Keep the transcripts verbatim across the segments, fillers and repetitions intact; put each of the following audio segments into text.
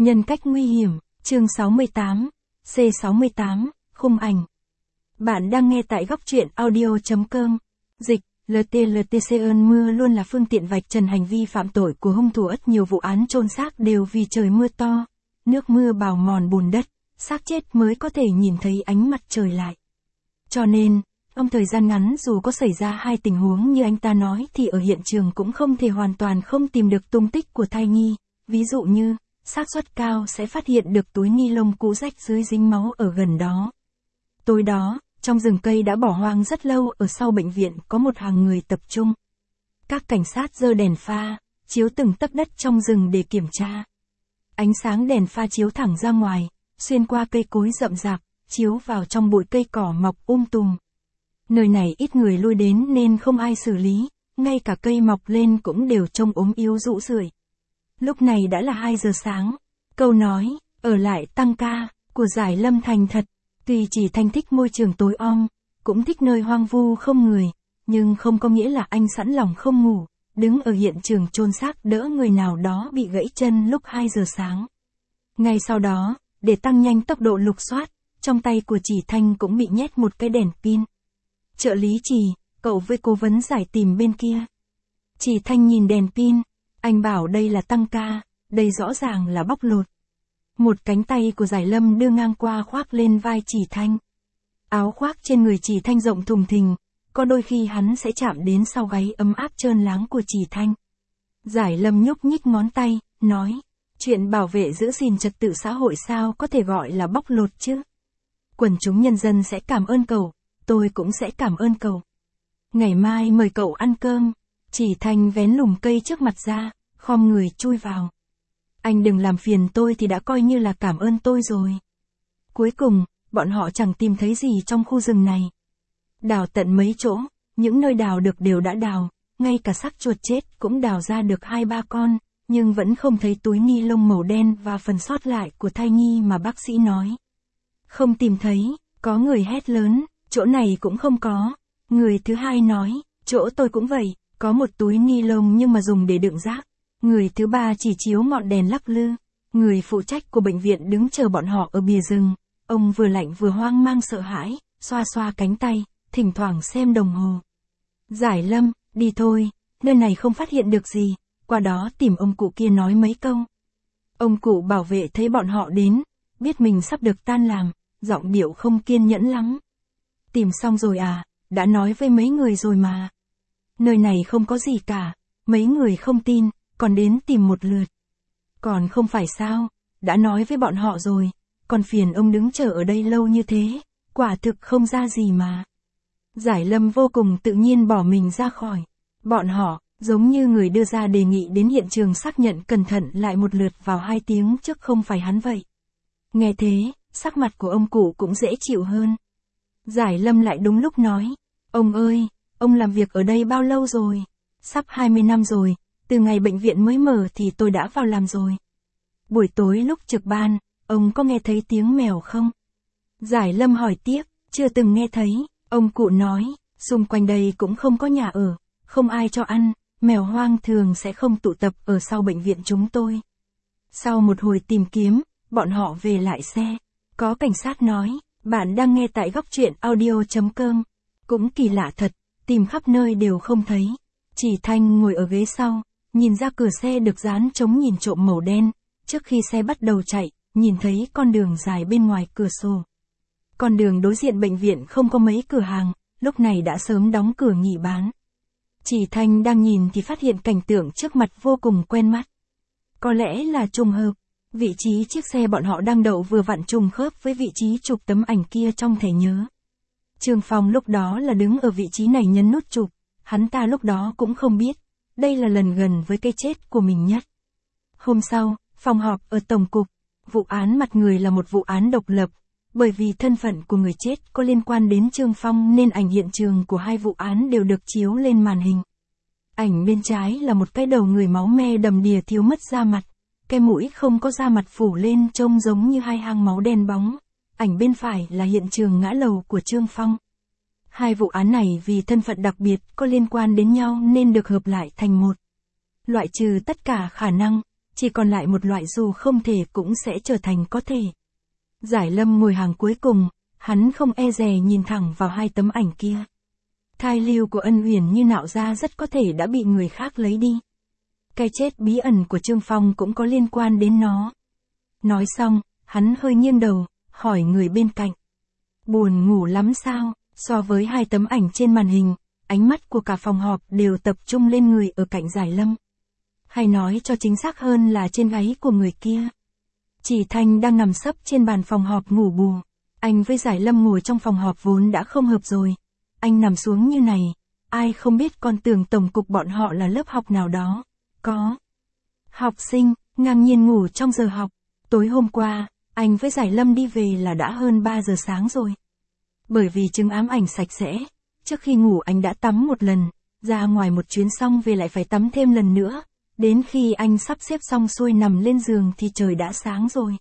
Nhân cách nguy hiểm, chương sáu mươi tám, C sáu mươi tám, khung ảnh. Bạn đang nghe tại góc truyện audio chấm com. Dịch, lờ tê lờ tê xê ơn mưa luôn là phương tiện vạch trần hành vi phạm tội của hung thủ. Ất nhiều vụ án chôn xác đều vì trời mưa to, nước mưa bào mòn bùn đất, xác chết mới có thể nhìn thấy ánh mặt trời lại. Cho nên, trong thời gian ngắn dù có xảy ra hai tình huống như anh ta nói thì ở hiện trường cũng không thể hoàn toàn không tìm được tung tích của thai nhi, ví dụ như, xác suất cao sẽ phát hiện được túi ni lông cũ rách dưới dính máu ở gần đó. Tối đó, trong rừng cây đã bỏ hoang rất lâu ở sau bệnh viện có một hàng người tập trung. Các cảnh sát giơ đèn pha, chiếu từng tấc đất trong rừng để kiểm tra. Ánh sáng đèn pha chiếu thẳng ra ngoài, xuyên qua cây cối rậm rạp, chiếu vào trong bụi cây cỏ mọc um tùm. Nơi này ít người lui đến nên không ai xử lý, ngay cả cây mọc lên cũng đều trông ốm yếu rũ rượi. Lúc này đã là hai giờ sáng, câu nói, ở lại tăng ca, của Giải Lâm thành thật, tuy chỉ Thanh thích môi trường tối om, cũng thích nơi hoang vu không người, nhưng không có nghĩa là anh sẵn lòng không ngủ, đứng ở hiện trường chôn xác đỡ người nào đó bị gãy chân lúc hai giờ sáng. Ngay sau đó, để tăng nhanh tốc độ lục soát, trong tay của Chỉ Thanh cũng bị nhét một cái đèn pin. Trợ lý Chỉ, cậu với cố vấn Giải tìm bên kia. Chỉ Thanh nhìn đèn pin, anh bảo đây là tăng ca, đây rõ ràng là bóc lột. Một cánh tay của Giải Lâm đưa ngang qua khoác lên vai Chỉ Thanh. Áo khoác trên người Chỉ Thanh rộng thùng thình, có đôi khi hắn sẽ chạm đến sau gáy ấm áp trơn láng của Chỉ Thanh. Giải Lâm nhúc nhích ngón tay, nói, chuyện bảo vệ giữ gìn trật tự xã hội sao có thể gọi là bóc lột chứ? Quần chúng nhân dân sẽ cảm ơn cậu, tôi cũng sẽ cảm ơn cậu. Ngày mai mời cậu ăn cơm. Chỉ Thanh vén lùm cây trước mặt ra, khom người chui vào. Anh đừng làm phiền tôi thì đã coi như là cảm ơn tôi rồi. Cuối cùng, bọn họ chẳng tìm thấy gì trong khu rừng này. Đào tận mấy chỗ, những nơi đào được đều đã đào, ngay cả xác chuột chết cũng đào ra được hai ba con, nhưng vẫn không thấy túi ni lông màu đen và phần sót lại của thai nhi mà bác sĩ nói. Không tìm thấy, có người hét lớn, chỗ này cũng không có. Người thứ hai nói, chỗ tôi cũng vậy. Có một túi ni lông nhưng mà dùng để đựng rác. Người thứ ba chỉ chiếu ngọn đèn lắc lư. Người phụ trách của bệnh viện đứng chờ bọn họ ở bìa rừng. Ông vừa lạnh vừa hoang mang sợ hãi, xoa xoa cánh tay, thỉnh thoảng xem đồng hồ. Giải Lâm, đi thôi, nơi này không phát hiện được gì, qua đó tìm ông cụ kia nói mấy câu. Ông cụ bảo vệ thấy bọn họ đến, biết mình sắp được tan làm, giọng điệu không kiên nhẫn lắm. Tìm xong rồi à, đã nói với mấy người rồi mà. Nơi này không có gì cả, mấy người không tin, còn đến tìm một lượt. Còn không phải sao, đã nói với bọn họ rồi, còn phiền ông đứng chờ ở đây lâu như thế, quả thực không ra gì mà. Giải Lâm vô cùng tự nhiên bỏ mình ra khỏi. Bọn họ, giống như người đưa ra đề nghị đến hiện trường xác nhận cẩn thận lại một lượt vào hai tiếng trước không phải hắn vậy. Nghe thế, sắc mặt của ông cụ cũng dễ chịu hơn. Giải Lâm lại đúng lúc nói, ông ơi, ông làm việc ở đây bao lâu rồi? Sắp hai mươi năm rồi, từ ngày bệnh viện mới mở thì tôi đã vào làm rồi. Buổi tối lúc trực ban, ông có nghe thấy tiếng mèo không? Giải Lâm hỏi tiếp, chưa từng nghe thấy, ông cụ nói, xung quanh đây cũng không có nhà ở, không ai cho ăn, mèo hoang thường sẽ không tụ tập ở sau bệnh viện chúng tôi. Sau một hồi tìm kiếm, bọn họ về lại xe. Có cảnh sát nói, bạn đang nghe tại góc truyện audio chấm com. Cũng kỳ lạ thật, tìm khắp nơi đều không thấy. Chỉ Thanh ngồi ở ghế sau, nhìn ra cửa xe được dán chống nhìn trộm màu đen. Trước khi xe bắt đầu chạy, nhìn thấy con đường dài bên ngoài cửa sổ. Con đường đối diện bệnh viện không có mấy cửa hàng, lúc này đã sớm đóng cửa nghỉ bán. Chỉ Thanh đang nhìn thì phát hiện cảnh tượng trước mặt vô cùng quen mắt. Có lẽ là trùng hợp, vị trí chiếc xe bọn họ đang đậu vừa vặn trùng khớp với vị trí chụp tấm ảnh kia trong thẻ nhớ. Trương Phong lúc đó là đứng ở vị trí này nhấn nút chụp, hắn ta lúc đó cũng không biết, đây là lần gần với cái chết của mình nhất. Hôm sau, phòng họp ở Tổng cục, vụ án mặt người là một vụ án độc lập, bởi vì thân phận của người chết có liên quan đến Trương Phong nên ảnh hiện trường của hai vụ án đều được chiếu lên màn hình. Ảnh bên trái là một cái đầu người máu me đầm đìa thiếu mất da mặt, cái mũi không có da mặt phủ lên trông giống như hai hang máu đen bóng. Ảnh bên phải là hiện trường ngã lầu của Trương Phong. Hai vụ án này vì thân phận đặc biệt có liên quan đến nhau nên được hợp lại thành một. Loại trừ tất cả khả năng, chỉ còn lại một loại dù không thể cũng sẽ trở thành có thể. Giải Lâm ngồi hàng cuối cùng, hắn không e dè nhìn thẳng vào hai tấm ảnh kia. Thai lưu của Ân Uyển Như nạo ra rất có thể đã bị người khác lấy đi. Cái chết bí ẩn của Trương Phong cũng có liên quan đến nó. Nói xong, hắn hơi nghiêng đầu, hỏi người bên cạnh. Buồn ngủ lắm sao? So với hai tấm ảnh trên màn hình, ánh mắt của cả phòng họp đều tập trung lên người ở cạnh Giải Lâm. Hay nói cho chính xác hơn là trên gáy của người kia. Chỉ Thanh đang nằm sấp trên bàn phòng họp ngủ bù. Anh với Giải Lâm ngồi trong phòng họp vốn đã không hợp rồi. Anh nằm xuống như này, ai không biết còn tưởng tổng cục bọn họ là lớp học nào đó. Có học sinh, ngang nhiên ngủ trong giờ học. Tối hôm qua, anh với Giải Lâm đi về là đã hơn ba giờ sáng rồi. Bởi vì chứng ám ảnh sạch sẽ, trước khi ngủ anh đã tắm một lần, ra ngoài một chuyến xong về lại phải tắm thêm lần nữa. Đến khi anh sắp xếp xong xuôi nằm lên giường thì trời đã sáng rồi.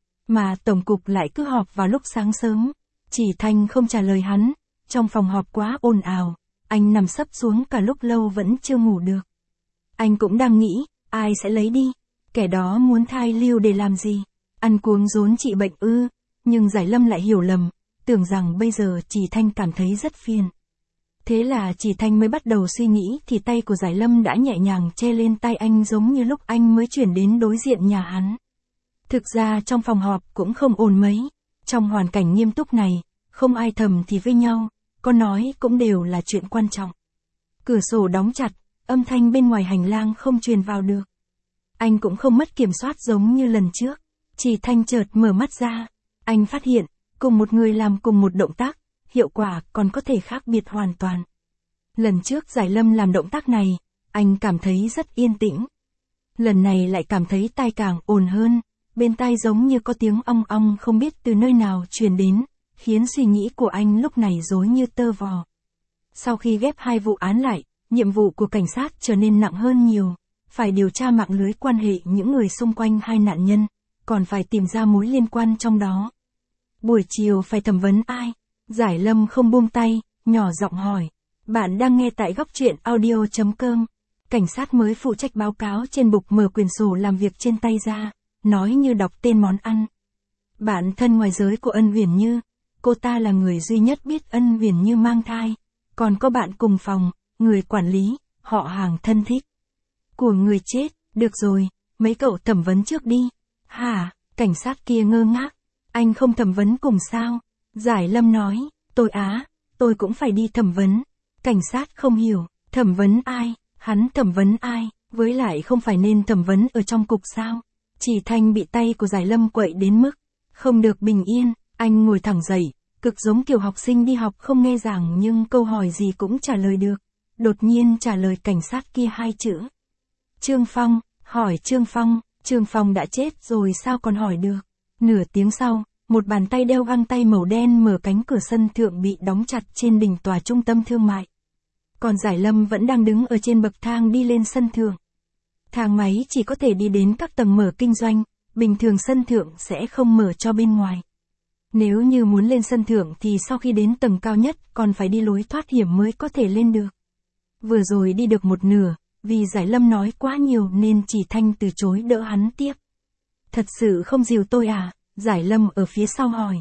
Mà tổng cục lại cứ họp vào lúc sáng sớm. Chỉ Thanh không trả lời hắn, trong phòng họp quá ồn ào, anh nằm sấp xuống cả lúc lâu vẫn chưa ngủ được. Anh cũng đang nghĩ, ai sẽ lấy đi, kẻ đó muốn thai lưu để làm gì, ăn cuống rốn trị bệnh ư, nhưng Giải Lâm lại hiểu lầm, tưởng rằng bây giờ Chỉ Thanh cảm thấy rất phiền. Thế là Chỉ Thanh mới bắt đầu suy nghĩ thì tay của Giải Lâm đã nhẹ nhàng che lên tay anh giống như lúc anh mới chuyển đến đối diện nhà hắn. Thực ra trong phòng họp cũng không ồn mấy, trong hoàn cảnh nghiêm túc này, không ai thầm thì với nhau, có nói cũng đều là chuyện quan trọng. Cửa sổ đóng chặt, âm thanh bên ngoài hành lang không truyền vào được. Anh cũng không mất kiểm soát giống như lần trước. Chỉ Thanh chợt mở mắt ra, anh phát hiện, cùng một người làm cùng một động tác, hiệu quả còn có thể khác biệt hoàn toàn. Lần trước Giải Lâm làm động tác này, anh cảm thấy rất yên tĩnh. Lần này lại cảm thấy tai càng ồn hơn, bên tai giống như có tiếng ong ong không biết từ nơi nào truyền đến, khiến suy nghĩ của anh lúc này rối như tơ vò. Sau khi ghép hai vụ án lại, nhiệm vụ của cảnh sát trở nên nặng hơn nhiều, phải điều tra mạng lưới quan hệ những người xung quanh hai nạn nhân, còn phải tìm ra mối liên quan trong đó. Buổi chiều phải thẩm vấn ai? Giải Lâm không buông tay, nhỏ giọng hỏi. Bạn đang nghe tại góc truyện audio chấm com. Cảnh sát mới phụ trách báo cáo trên bục mở quyển sổ làm việc trên tay ra, nói như đọc tên món ăn. Bạn thân ngoài giới của Ân Uyển Như, cô ta là người duy nhất biết Ân Uyển Như mang thai, còn có bạn cùng phòng, người quản lý, họ hàng thân thích của người chết. Được rồi, mấy cậu thẩm vấn trước đi. Hả? Cảnh sát kia ngơ ngác. Anh không thẩm vấn cùng sao? Giải Lâm nói, tôi á, tôi cũng phải đi thẩm vấn. Cảnh sát không hiểu, thẩm vấn ai? Hắn thẩm vấn ai? Với lại không phải nên thẩm vấn ở trong cục sao? Chỉ Thanh bị tay của Giải Lâm quậy đến mức không được bình yên, anh ngồi thẳng dậy, cực giống kiểu học sinh đi học không nghe giảng nhưng câu hỏi gì cũng trả lời được. Đột nhiên trả lời cảnh sát kia hai chữ. Trương Phong, hỏi Trương Phong, Trương Phong đã chết rồi sao còn hỏi được. Nửa tiếng sau, một bàn tay đeo găng tay màu đen mở cánh cửa sân thượng bị đóng chặt trên đỉnh tòa trung tâm thương mại. Còn Giải Lâm vẫn đang đứng ở trên bậc thang đi lên sân thượng. Thang máy chỉ có thể đi đến các tầng mở kinh doanh, bình thường sân thượng sẽ không mở cho bên ngoài. Nếu như muốn lên sân thượng thì sau khi đến tầng cao nhất còn phải đi lối thoát hiểm mới có thể lên được. Vừa rồi đi được một nửa, vì Giải Lâm nói quá nhiều nên Chỉ Thanh từ chối đỡ hắn tiếp. Thật sự không dìu tôi à? Giải Lâm ở phía sau hỏi.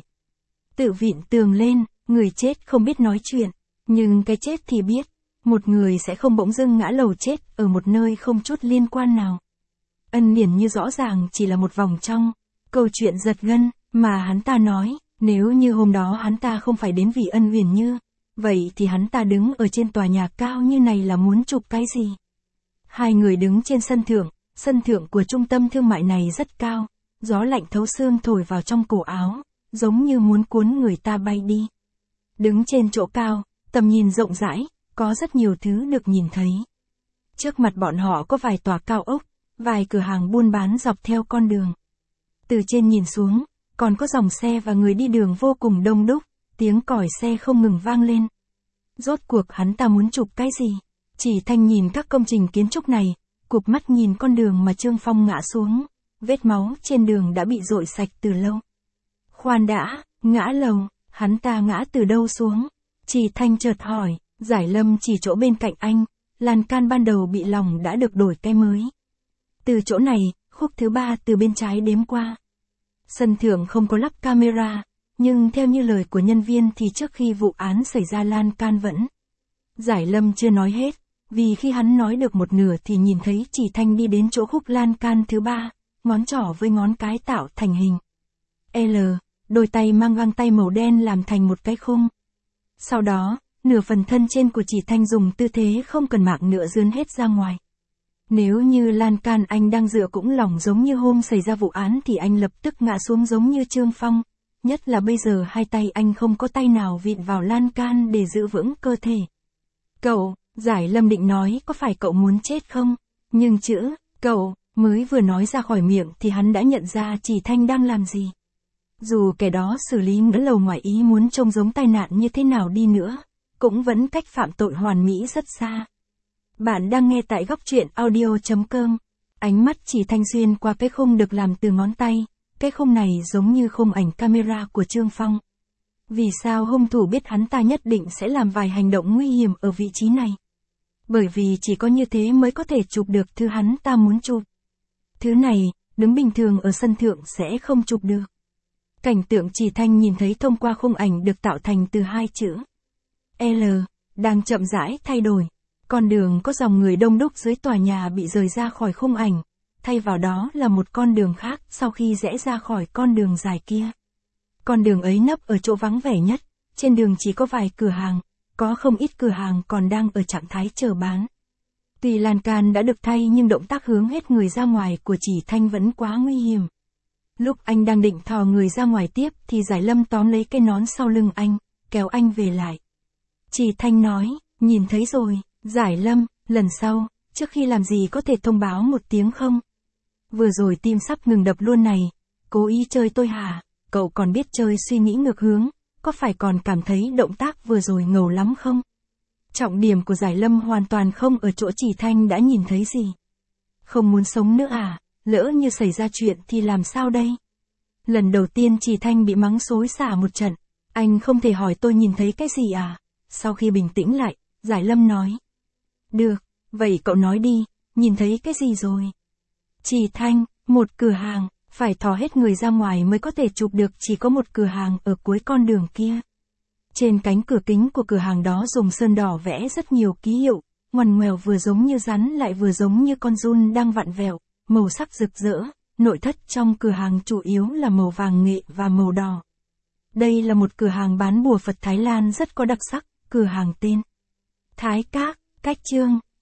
Tự vịn tường lên, người chết không biết nói chuyện, nhưng cái chết thì biết. Một người sẽ không bỗng dưng ngã lầu chết ở một nơi không chút liên quan nào. Ân Uyển Như rõ ràng chỉ là một vòng trong câu chuyện giật gân mà hắn ta nói, nếu như hôm đó hắn ta không phải đến vì Ân Uyển Như, vậy thì hắn ta đứng ở trên tòa nhà cao như này là muốn chụp cái gì? Hai người đứng trên sân thượng, sân thượng của trung tâm thương mại này rất cao, gió lạnh thấu xương thổi vào trong cổ áo, giống như muốn cuốn người ta bay đi. Đứng trên chỗ cao, tầm nhìn rộng rãi, có rất nhiều thứ được nhìn thấy. Trước mặt bọn họ có vài tòa cao ốc, vài cửa hàng buôn bán dọc theo con đường. Từ trên nhìn xuống, còn có dòng xe và người đi đường vô cùng đông đúc, tiếng còi xe không ngừng vang lên. Rốt cuộc hắn ta muốn chụp cái gì? Chỉ Thanh nhìn các công trình kiến trúc này, cụp mắt nhìn con đường mà Trương Phong ngã xuống, vết máu trên đường đã bị dội sạch từ lâu. Khoan đã, ngã lầu, hắn ta ngã từ đâu xuống? Chỉ Thanh chợt hỏi. Giải Lâm chỉ chỗ bên cạnh anh, lan can ban đầu bị lỏng đã được đổi cái mới. Từ chỗ này, Khúc thứ ba từ bên trái đếm qua. Sân thượng không có lắp camera, nhưng theo như lời của nhân viên thì trước khi vụ án xảy ra lan can vẫn. Giải Lâm chưa nói hết, vì khi hắn nói được một nửa thì nhìn thấy Chỉ Thanh đi đến chỗ khúc lan can thứ ba, ngón trỏ với ngón cái tạo thành hình L, đôi tay mang găng tay màu đen làm thành một cái khung. Sau đó, nửa phần thân trên của Chỉ Thanh dùng tư thế không cần mạng nữa dướn hết ra ngoài. Nếu như lan can anh đang dựa cũng lỏng giống như hôm xảy ra vụ án thì anh lập tức ngã xuống giống như Trương Phong, nhất là bây giờ hai tay anh không có tay nào vịn vào lan can để giữ vững cơ thể. Cậu, Giải Lâm định nói có phải cậu muốn chết không? Nhưng chữ, cậu, mới vừa nói ra khỏi miệng thì hắn đã nhận ra Chỉ Thanh đang làm gì. Dù kẻ đó xử lý ngỡ lầu ngoài ý muốn trông giống tai nạn như thế nào đi nữa, cũng vẫn cách phạm tội hoàn mỹ rất xa. Bạn đang nghe tại góc truyện audio chấm com. Ánh mắt Chỉ Thanh xuyên qua cái khung được làm từ ngón tay, cái khung này giống như khung ảnh camera của Trương Phong. Vì sao hung thủ biết hắn ta nhất định sẽ làm vài hành động nguy hiểm ở vị trí này? Bởi vì chỉ có như thế mới có thể chụp được thứ hắn ta muốn chụp. Thứ này, đứng bình thường ở sân thượng sẽ không chụp được. Cảnh tượng Chỉ Thanh nhìn thấy thông qua khung ảnh được tạo thành từ hai chữ L, đang chậm rãi thay đổi. Con đường có dòng người đông đúc dưới tòa nhà bị rời ra khỏi khung ảnh, thay vào đó là một con đường khác sau khi rẽ ra khỏi con đường dài kia. Con đường ấy nấp ở chỗ vắng vẻ nhất, trên đường chỉ có vài cửa hàng, có không ít cửa hàng còn đang ở trạng thái chờ bán. Tuy lan can đã được thay nhưng động tác hướng hết người ra ngoài của Chỉ Thanh vẫn quá nguy hiểm. Lúc anh đang định thò người ra ngoài tiếp thì Giải Lâm tóm lấy cái nón sau lưng anh, kéo anh về lại. Chỉ Thanh nói, nhìn thấy rồi, Giải Lâm, lần sau, trước khi làm gì có thể thông báo một tiếng không? Vừa rồi tim sắp ngừng đập luôn này, cố ý chơi tôi hả? Cậu còn biết chơi suy nghĩ ngược hướng, có phải còn cảm thấy động tác vừa rồi ngầu lắm không? Trọng điểm của Giải Lâm hoàn toàn không ở chỗ Chỉ Thanh đã nhìn thấy gì. Không muốn sống nữa à? Lỡ như xảy ra chuyện thì làm sao đây? Lần đầu tiên Chỉ Thanh bị mắng xối xả một trận, anh không thể hỏi tôi nhìn thấy cái gì à? Sau khi bình tĩnh lại, Giải Lâm nói. Được, vậy cậu nói đi, nhìn thấy cái gì rồi? Chỉ Thanh, một cửa hàng, phải thò hết người ra ngoài mới có thể chụp được, chỉ có một cửa hàng ở cuối con đường kia. Trên cánh cửa kính của cửa hàng đó dùng sơn đỏ vẽ rất nhiều ký hiệu, ngoằn ngoèo vừa giống như rắn lại vừa giống như con giun đang vặn vẹo, màu sắc rực rỡ, nội thất trong cửa hàng chủ yếu là màu vàng nghệ và màu đỏ. Đây là một cửa hàng bán bùa Phật Thái Lan rất có đặc sắc, cửa hàng tên Thái Các, cách Trương.